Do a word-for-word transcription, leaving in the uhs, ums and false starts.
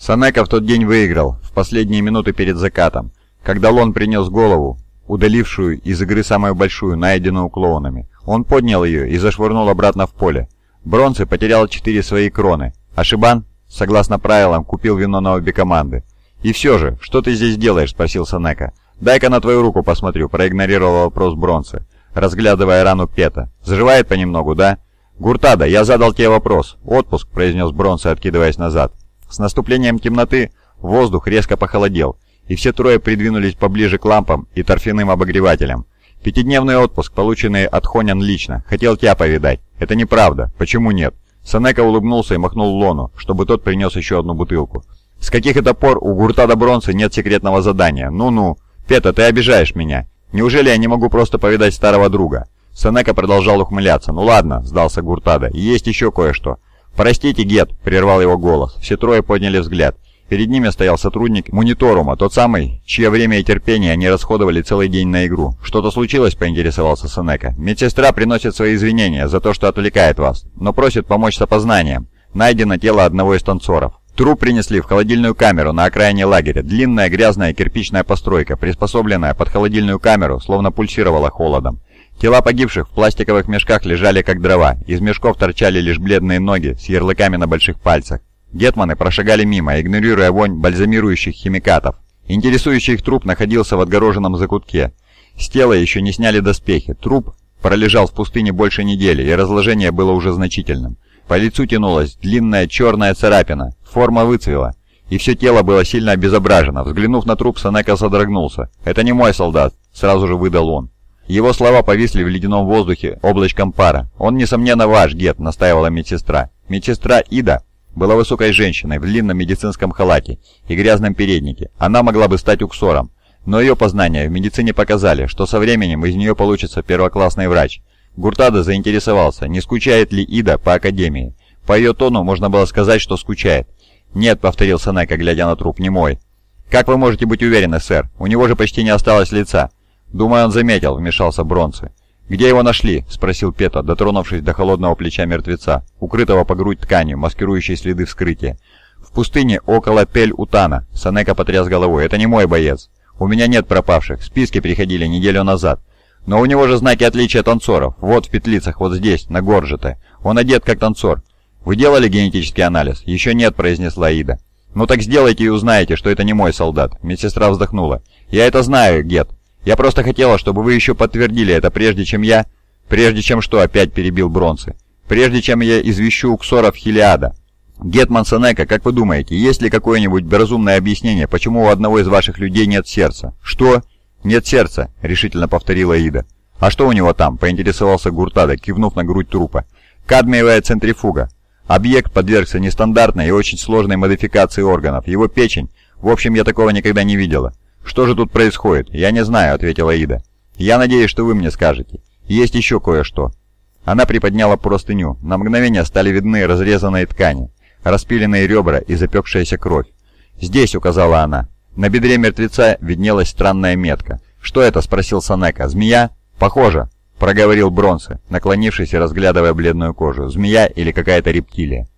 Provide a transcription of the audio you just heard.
Сенека в тот день выиграл, в последние минуты перед закатом, когда Лон принес голову, удалившую из игры самую большую, найденную клоунами. Он поднял ее и зашвырнул обратно в поле. Бронце потерял четыре свои кроны, а Шибан, согласно правилам, купил вино на обе команды. «И все же, что ты здесь делаешь?» – спросил Сенека. «Дай-ка на твою руку посмотрю», – проигнорировал вопрос Бронце, разглядывая рану Пета. «Заживает понемногу, да?» «Гуртада, я задал тебе вопрос». «Отпуск», – произнес Бронце, откидываясь назад. С наступлением темноты воздух резко похолодел, и все трое придвинулись поближе к лампам и торфяным обогревателям. «Пятидневный отпуск, полученный от Хонян лично. Хотел тебя повидать». «Это неправда. Почему нет?» Сенека улыбнулся и махнул Лону, чтобы тот принес еще одну бутылку. «С каких это пор у Гуртада Бронце нет секретного задания? Ну-ну. Пета, ты обижаешь меня. Неужели я не могу просто повидать старого друга?» Сенека продолжал ухмыляться. «Ну ладно», — сдался Гуртада, — «есть еще кое-что». «Простите, Гет», — прервал его голос. Все трое подняли взгляд. Перед ними стоял сотрудник мониторума, тот самый, чье время и терпение они расходовали целый день на игру. «Что-то случилось?» — поинтересовался Сенека. «Медсестра приносит свои извинения за то, что отвлекает вас, но просит помочь с опознанием. Найдено тело одного из танцоров». Труп принесли в холодильную камеру на окраине лагеря. Длинная грязная кирпичная постройка, приспособленная под холодильную камеру, словно пульсировала холодом. Тела погибших в пластиковых мешках лежали как дрова, из мешков торчали лишь бледные ноги с ярлыками на больших пальцах. Гетманы прошагали мимо, игнорируя вонь бальзамирующих химикатов. Интересующий их труп находился в отгороженном закутке. С тела еще не сняли доспехи. Труп пролежал в пустыне больше недели, и разложение было уже значительным. По лицу тянулась длинная черная царапина, форма выцвела, и все тело было сильно обезображено. Взглянув на труп, Сенека содрогнулся. «Это не мой солдат», — сразу же выдал он. Его слова повисли в ледяном воздухе облачком пара. «Он, несомненно, ваш, Гет», — настаивала медсестра. Медсестра Ида была высокой женщиной в длинном медицинском халате и грязном переднике. Она могла бы стать уксором, но ее познания в медицине показали, что со временем из нее получится первоклассный врач. Гуртада заинтересовался, не скучает ли Ида по академии. По ее тону можно было сказать, что скучает. «Нет», — повторил Сенека, глядя на труп, — «не мой». «Как вы можете быть уверены, сэр? У него же почти не осталось лица». «Думаю, он заметил», — вмешался Бронце. «Где его нашли?» — спросил Пета, дотронувшись до холодного плеча мертвеца, укрытого по грудь тканью, маскирующей следы вскрытия. «В пустыне около Пель-Утана», — Сенека потряс головой. «Это не мой боец. У меня нет пропавших, списки приходили неделю назад. Но у него же знаки отличия танцоров. Вот в петлицах, вот здесь, на горжете. Он одет как танцор. Вы делали генетический анализ?» «Еще нет», — произнесла Ида. «Ну так сделайте и узнаете, что это не мой солдат». Медсестра вздохнула. «Я это знаю, Гет. Я просто хотела, чтобы вы еще подтвердили это, прежде чем я...» «Прежде чем что?» — опять перебил Бронце. «Прежде чем я извещу уксоров Хелиада». «Гетман Сенека, как вы думаете, есть ли какое-нибудь разумное объяснение, почему у одного из ваших людей нет сердца?» «Что?» «Нет сердца», — решительно повторила Ида. «А что у него там?» — поинтересовался Гуртада, кивнув на грудь трупа. «Кадмиевая центрифуга. Объект подвергся нестандартной и очень сложной модификации органов. Его печень... В общем, я такого никогда не видела». «Что же тут происходит?» «Я не знаю», — ответила Ида. «Я надеюсь, что вы мне скажете. Есть еще кое-что». Она приподняла простыню. На мгновение стали видны разрезанные ткани, распиленные ребра и запекшаяся кровь. «Здесь», — указала она. На бедре мертвеца виднелась странная метка. «Что это?» — спросил Сенека. «Змея?» «Похоже», — проговорил Бронце, наклонившись и разглядывая бледную кожу. «Змея или какая-то рептилия?»